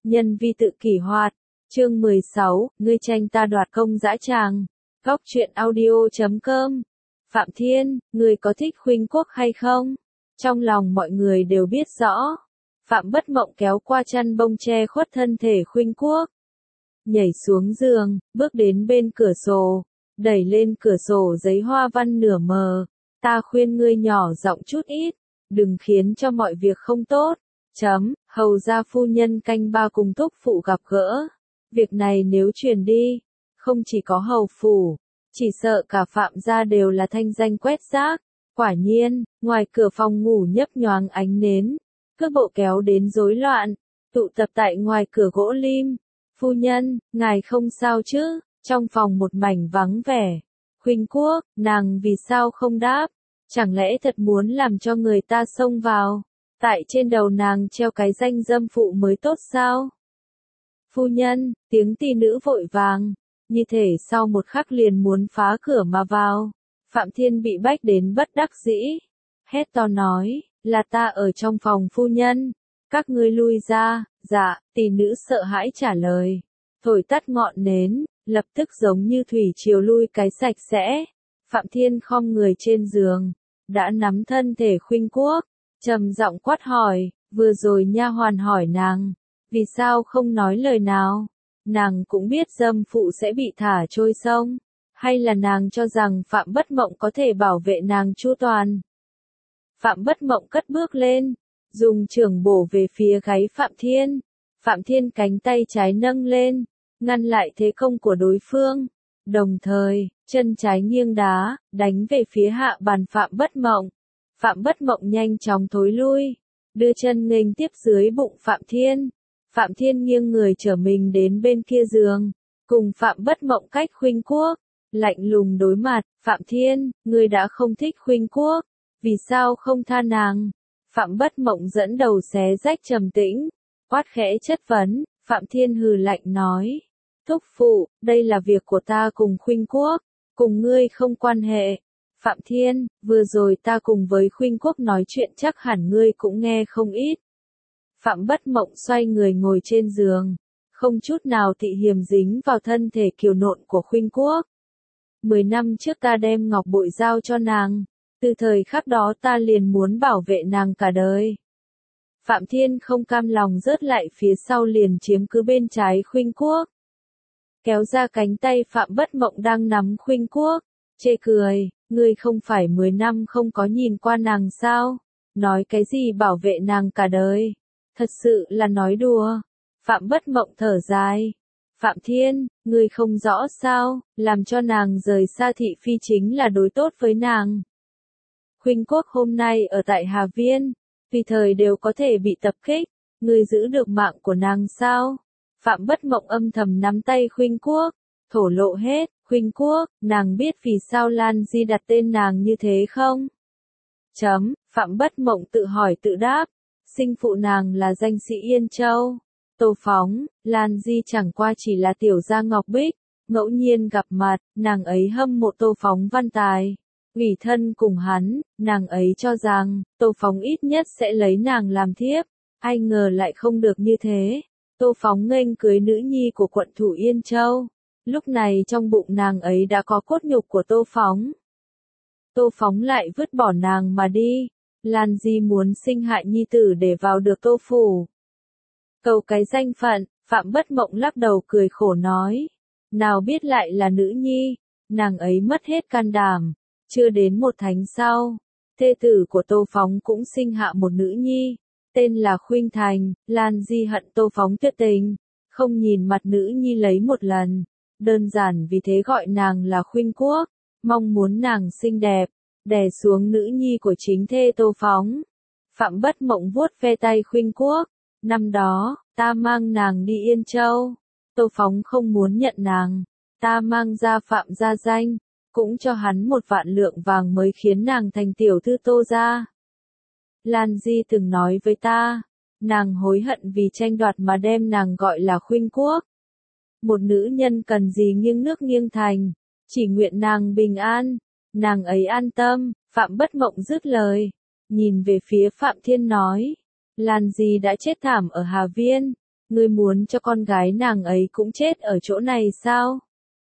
Nhân vi tự kỷ hoạt. Chương 16, ngươi tranh ta đoạt công dã tràng. Góc truyện audio.com. Phạm Thiên, ngươi có thích Khuynh Quốc hay không? Trong lòng mọi người đều biết rõ. Phạm Bất Mộng kéo qua chăn bông che khuất thân thể Khuynh Quốc. Nhảy xuống giường, bước đến bên cửa sổ, đẩy lên cửa sổ giấy hoa văn nửa mờ. Ta khuyên ngươi nhỏ giọng chút ít, đừng khiến cho mọi việc không tốt. Hầu gia phu nhân canh ba cùng thúc phụ gặp gỡ. Việc này nếu truyền đi, không chỉ có hầu phủ, chỉ sợ cả Phạm gia đều là thanh danh quét rác. Quả nhiên, ngoài cửa phòng ngủ nhấp nhoáng ánh nến, cước bộ kéo đến rối loạn, tụ tập tại ngoài cửa gỗ lim. Phu nhân, ngài không sao chứ? Trong phòng một mảnh vắng vẻ. Khuynh Quốc, nàng vì sao không đáp? Chẳng lẽ thật muốn làm cho người ta xông vào? Tại trên đầu nàng treo cái danh dâm phụ mới tốt sao? Phu nhân, tiếng tỷ nữ vội vàng, như thể sau một khắc liền muốn phá cửa mà vào. Phạm Thiên bị bách đến bất đắc dĩ, hét to nói, là ta ở trong phòng phu nhân, các ngươi lui ra. Dạ, tỷ nữ sợ hãi trả lời, thổi tắt ngọn nến, lập tức giống như thủy triều lui cái sạch sẽ. Phạm Thiên khom người trên giường, đã nắm thân thể Khuynh Quốc, trầm giọng quát hỏi, vừa rồi nha hoàn hỏi nàng, vì sao không nói lời nào? Nàng cũng biết dâm phụ sẽ bị thả trôi sông, hay là nàng cho rằng Phạm Bất Mộng có thể bảo vệ nàng chu toàn? Phạm Bất Mộng cất bước lên, dùng chưởng bổ về phía gáy Phạm Thiên. Phạm Thiên cánh tay trái nâng lên, ngăn lại thế công của đối phương, đồng thời, chân trái nghiêng đá, đánh về phía hạ bàn Phạm Bất Mộng. Phạm Bất Mộng nhanh chóng thối lui, đưa chân nghênh tiếp dưới bụng Phạm Thiên. Phạm Thiên nghiêng người trở mình đến bên kia giường, cùng Phạm Bất Mộng cách Khuynh Quốc, lạnh lùng đối mặt. Phạm Thiên, ngươi đã không thích Khuynh Quốc, vì sao không tha nàng? Phạm Bất Mộng dẫn đầu xé rách trầm tĩnh, quát khẽ chất vấn. Phạm Thiên hừ lạnh nói, thúc phụ, đây là việc của ta cùng Khuynh Quốc, cùng ngươi không quan hệ. Phạm Thiên, vừa rồi ta cùng với Khuynh Quốc nói chuyện chắc hẳn ngươi cũng nghe không ít. Phạm Bất Mộng xoay người ngồi trên giường, không chút nào tị hiềm dính vào thân thể kiều nộn của Khuynh Quốc. 10 năm trước ta đem ngọc bội giao cho nàng, từ thời khắc đó ta liền muốn bảo vệ nàng cả đời. Phạm Thiên không cam lòng rớt lại phía sau liền chiếm cứ bên trái Khuynh Quốc. Kéo ra cánh tay Phạm Bất Mộng đang nắm Khuynh Quốc, chê cười, ngươi không phải 10 năm không có nhìn qua nàng sao? Nói cái gì bảo vệ nàng cả đời? Thật sự là nói đùa. Phạm Bất Mộng thở dài. Phạm Thiên, ngươi không rõ sao, làm cho nàng rời xa thị phi chính là đối tốt với nàng. Khuynh Quốc hôm nay ở tại Hà Viên, tùy thời đều có thể bị tập kích, ngươi giữ được mạng của nàng sao? Phạm Bất Mộng âm thầm nắm tay Khuynh Quốc, thổ lộ hết. Khuynh Quốc, nàng biết vì sao Lan Di đặt tên nàng như thế không? Phạm Bất Mộng tự hỏi tự đáp, sinh phụ nàng là danh sĩ Yên Châu, Tô Phóng. Lan Di chẳng qua chỉ là tiểu gia Ngọc Bích, ngẫu nhiên gặp mặt, nàng ấy hâm mộ Tô Phóng văn tài, ủy thân cùng hắn, nàng ấy cho rằng, Tô Phóng ít nhất sẽ lấy nàng làm thiếp, ai ngờ lại không được như thế. Tô Phóng nghênh cưới nữ nhi của quận thủ Yên Châu, lúc này trong bụng nàng ấy đã có cốt nhục của Tô Phóng. Tô Phóng lại vứt bỏ nàng mà đi, Lan Di muốn sinh hại nhi tử để vào được Tô phủ. Cầu cái danh phận, Phạm Bất Mộng lắc đầu cười khổ nói, nào biết lại là nữ nhi, nàng ấy mất hết can đảm. Chưa đến một tháng sau, thê tử của Tô Phóng cũng sinh hạ một nữ nhi, tên là Khuynh Thành. Lan Di hận Tô Phóng tuyệt tình, không nhìn mặt nữ nhi lấy một lần, đơn giản vì thế gọi nàng là Khuynh Quốc, mong muốn nàng xinh đẹp, đè xuống nữ nhi của chính thê Tô Phóng. Phạm Bất Mộng vuốt ve tay Khuynh Quốc, năm đó, ta mang nàng đi Yên Châu, Tô Phóng không muốn nhận nàng, ta mang ra Phạm gia danh, cũng cho hắn 1 vạn lượng vàng mới khiến nàng thành tiểu thư Tô gia. Lan Di từng nói với ta, nàng hối hận vì tranh đoạt mà đem nàng gọi là Khuynh Quốc. Một nữ nhân cần gì nghiêng nước nghiêng thành, chỉ nguyện nàng bình an, nàng ấy an tâm. Phạm Bất Mộng dứt lời, nhìn về phía Phạm Thiên nói, Lan Di đã chết thảm ở Hà Viên, Ngươi muốn cho con gái nàng ấy cũng chết ở chỗ này sao?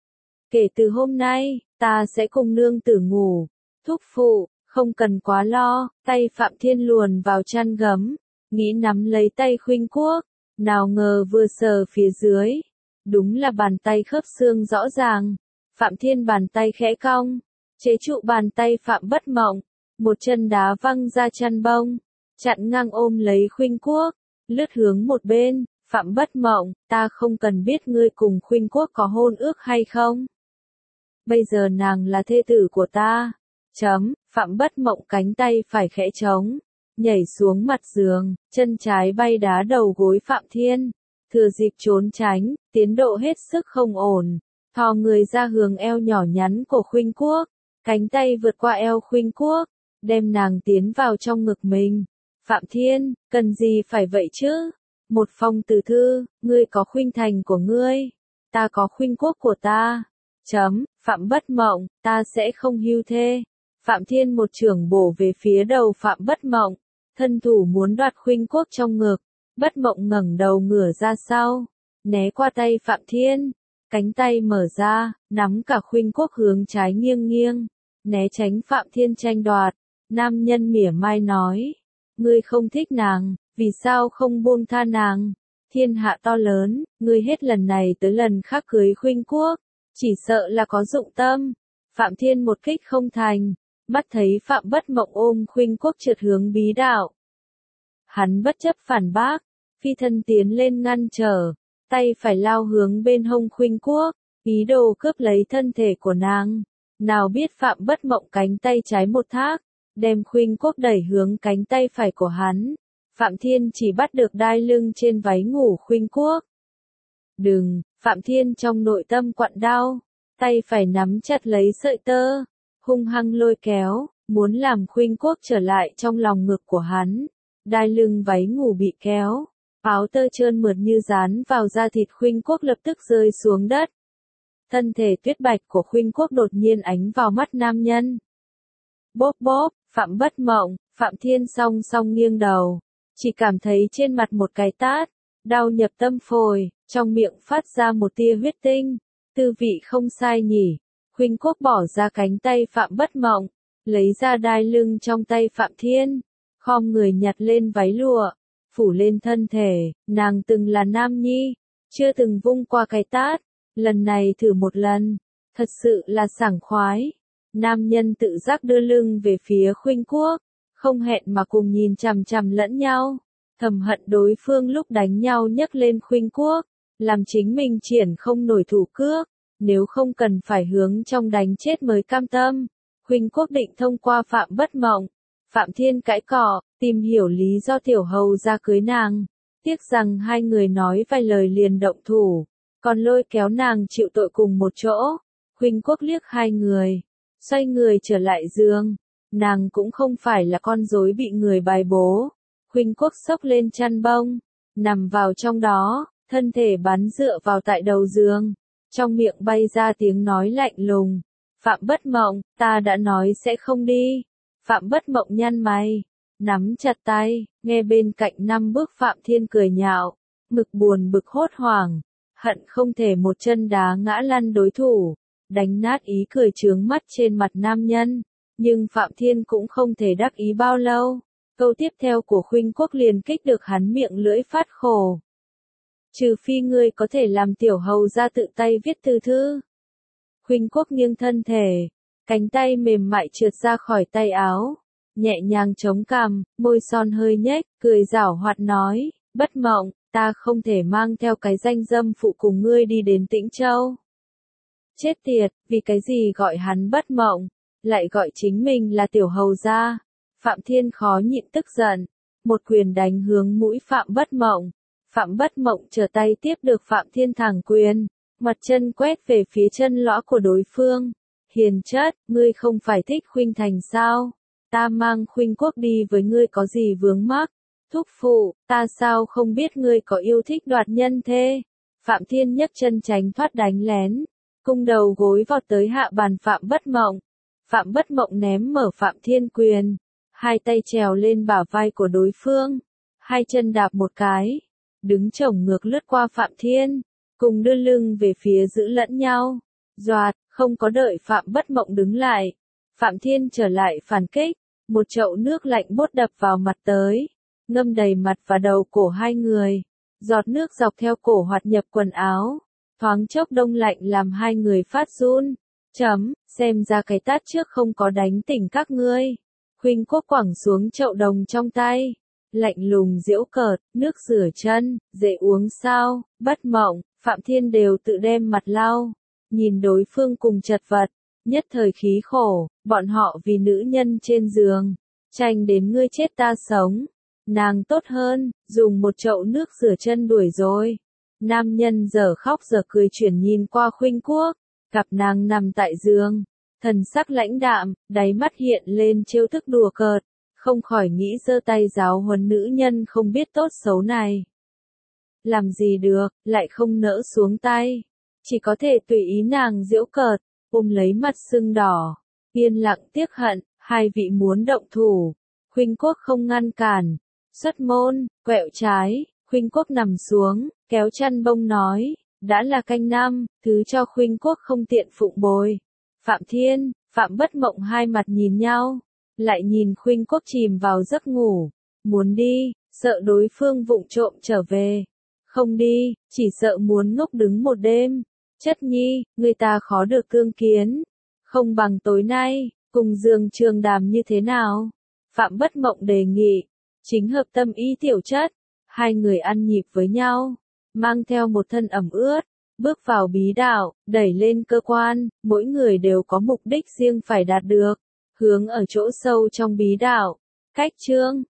Kể từ hôm nay, ta sẽ cùng nương tử ngủ. Thúc phụ, không cần quá lo, tay Phạm Thiên luồn vào chăn gấm, nghĩ nắm lấy tay Khuynh Quốc, nào ngờ vừa sờ phía dưới. Đúng là bàn tay khớp xương rõ ràng. Phạm Thiên bàn tay khẽ cong, chế trụ bàn tay Phạm Bất Mộng, một chân đá văng ra chăn bông, chặn ngang ôm lấy Khuynh Quốc, lướt hướng một bên. Phạm Bất Mộng, ta không cần biết ngươi cùng Khuynh Quốc có hôn ước hay không. Bây giờ nàng là thê tử của ta. Phạm Bất Mộng cánh tay phải khẽ trống, nhảy xuống mặt giường, chân trái bay đá đầu gối Phạm Thiên, thừa dịp trốn tránh, tiến độ hết sức không ổn, thò người ra hướng eo nhỏ nhắn của Khuynh Quốc, cánh tay vượt qua eo Khuynh Quốc, đem nàng tiến vào trong ngực mình. Phạm Thiên, cần gì phải vậy chứ? Một phong từ thư, ngươi có Khuynh Thành của ngươi, ta có Khuynh Quốc của ta. Phạm Bất Mộng, ta sẽ không hưu thê. Phạm Thiên một chưởng bổ về phía đầu Phạm Bất Mộng, thân thủ muốn đoạt Khuynh Quốc trong ngực. Bất Mộng ngẩng đầu ngửa ra sau, né qua tay Phạm Thiên, cánh tay mở ra, nắm cả Khuynh Quốc hướng trái nghiêng nghiêng, né tránh Phạm Thiên tranh đoạt. Nam nhân mỉa mai nói, ngươi không thích nàng, vì sao không buông tha nàng? Thiên hạ to lớn, ngươi hết lần này tới lần khác cưới Khuynh Quốc, chỉ sợ là có dụng tâm. Phạm Thiên một kích không thành, mắt thấy Phạm Bất Mộng ôm Khuynh Quốc trượt hướng bí đạo. Hắn bất chấp phản bác, phi thân tiến lên ngăn trở, tay phải lao hướng bên hông Khuynh Quốc, ý đồ cướp lấy thân thể của nàng. Nào biết Phạm Bất Mộng cánh tay trái một thác, đem Khuynh Quốc đẩy hướng cánh tay phải của hắn. Phạm Thiên chỉ bắt được đai lưng trên váy ngủ Khuynh Quốc. Đừng, Phạm Thiên trong nội tâm quặn đau, tay phải nắm chặt lấy sợi tơ, hung hăng lôi kéo, muốn làm Khuynh Quốc trở lại trong lòng ngực của hắn. Đai lưng váy ngủ bị kéo, áo tơ trơn mượt như dán vào da thịt Khuynh Quốc lập tức rơi xuống đất. Thân thể tuyết bạch của Khuynh Quốc đột nhiên ánh vào mắt nam nhân. Bóp bóp, Phạm Bất Mộng, Phạm Thiên song song nghiêng đầu, chỉ cảm thấy trên mặt một cái tát, đau nhập tâm phổi, trong miệng phát ra một tia huyết tinh, tư vị không sai nhỉ. Khuynh Quốc bỏ ra cánh tay Phạm Bất Mộng, lấy ra đai lưng trong tay Phạm Thiên, khom người nhặt lên váy lụa, phủ lên thân thể. Nàng từng là nam nhi, chưa từng vung qua cái tát, lần này thử một lần, thật sự là sảng khoái. Nam nhân tự giác đưa lưng về phía Khuynh Quốc, không hẹn mà cùng nhìn chằm chằm lẫn nhau, thầm hận đối phương lúc đánh nhau nhấc lên Khuynh Quốc, làm chính mình triển không nổi thủ cước, nếu không cần phải hướng trong đánh chết mới cam tâm. Khuynh Quốc định thông qua Phạm Bất Mộng, Phạm Thiên cãi cọ, tìm hiểu lý do tiểu hầu ra cưới nàng, tiếc rằng hai người nói vài lời liền động thủ, còn lôi kéo nàng chịu tội cùng một chỗ. Khuynh Quốc liếc hai người, xoay người trở lại giường, nàng cũng không phải là con rối bị người bài bố. Khuynh Quốc xốc lên chăn bông, nằm vào trong đó, thân thể bắn dựa vào tại đầu giường, trong miệng bay ra tiếng nói lạnh lùng. Phạm Bất Mộng, ta đã nói sẽ không đi. Phạm Bất Mộng nhăn mày, nắm chặt tay, nghe bên cạnh năm bước Phạm Thiên cười nhạo, ngực buồn bực hốt hoảng, hận không thể một chân đá ngã lăn đối thủ, đánh nát ý cười chướng mắt trên mặt nam nhân. Nhưng Phạm Thiên cũng không thể đắc ý bao lâu, câu tiếp theo của Khuynh Quốc liền kích được hắn miệng lưỡi phát khổ. Trừ phi ngươi có thể làm tiểu hầu ra tự tay viết từ thư. Khuynh Quốc nghiêng thân thể, cánh tay mềm mại trượt ra khỏi tay áo, nhẹ nhàng chống cằm, môi son hơi nhếch, cười giảo hoạt nói, Bất Mộng, ta không thể mang theo cái danh dâm phụ cùng ngươi đi đến Tĩnh Châu. Chết tiệt, vì cái gì gọi hắn Bất Mộng, lại gọi chính mình là tiểu hầu gia. Phạm Thiên khó nhịn tức giận, một quyền đánh hướng mũi Phạm Bất Mộng. Phạm Bất Mộng trở tay tiếp được Phạm Thiên thẳng quyền, mặt chân quét về phía chân lõa của đối phương. Hiền chất, ngươi không phải thích Khuynh Thành sao? Ta mang Khuynh Quốc đi với ngươi có gì vướng mắc? Thúc phụ, ta sao không biết ngươi có yêu thích đoạt nhân thê? Phạm Thiên nhấc chân tránh thoát đánh lén, cung đầu gối vọt tới hạ bàn Phạm Bất Mộng. Phạm Bất Mộng ném mở Phạm Thiên quyền, hai tay trèo lên bả vai của đối phương, hai chân đạp một cái, đứng chổng ngược lướt qua Phạm Thiên, cùng đưa lưng về phía giữ lẫn nhau. Doạt, không có đợi Phạm Bất Mộng đứng lại. Phạm Thiên trở lại phản kích, một chậu nước lạnh bốt đập vào mặt tới, ngâm đầy mặt và đầu cổ hai người. Giọt nước dọc theo cổ hoạt nhập quần áo, thoáng chốc đông lạnh làm hai người phát run. Xem ra cái tát trước không có đánh tỉnh các ngươi. Khuynh Quốc quẳng xuống chậu đồng trong tay, lạnh lùng giễu cợt, nước rửa chân, dễ uống sao? Bất Mộng, Phạm Thiên đều tự đem mặt lau, nhìn đối phương cùng chật vật, nhất thời khí khổ, bọn họ vì nữ nhân trên giường, tranh đến ngươi chết ta sống. Nàng tốt hơn, dùng một chậu nước rửa chân đuổi rồi. Nam nhân giờ khóc giờ cười chuyển nhìn qua Khuynh Quốc, gặp nàng nằm tại giường, thần sắc lãnh đạm, đáy mắt hiện lên trêu thức đùa cợt, không khỏi nghĩ giơ tay giáo huấn nữ nhân không biết tốt xấu này. Làm gì được, lại không nỡ xuống tay, chỉ có thể tùy ý nàng giễu cợt, ôm lấy mặt sưng đỏ, yên lặng tiếc hận, hai vị muốn động thủ. Khuynh Quốc không ngăn cản, xuất môn, quẹo trái, Khuynh Quốc nằm xuống, kéo chăn bông nói, đã là canh năm, thứ cho Khuynh Quốc không tiện phụng bồi. Phạm Thiên, Phạm Bất Mộng hai mặt nhìn nhau, lại nhìn Khuynh Quốc chìm vào giấc ngủ, muốn đi, sợ đối phương vụng trộm trở về. Không đi, chỉ sợ muốn ngốc đứng một đêm. Chất nhi, người ta khó được tương kiến. Không bằng tối nay, cùng giường trường đàm như thế nào? Phạm Bất Mộng đề nghị, chính hợp tâm ý tiểu chất. Hai người ăn nhịp với nhau, mang theo một thân ẩm ướt, bước vào bí đạo, đẩy lên cơ quan, mỗi người đều có mục đích riêng phải đạt được, hướng ở chỗ sâu trong bí đạo. Cách chương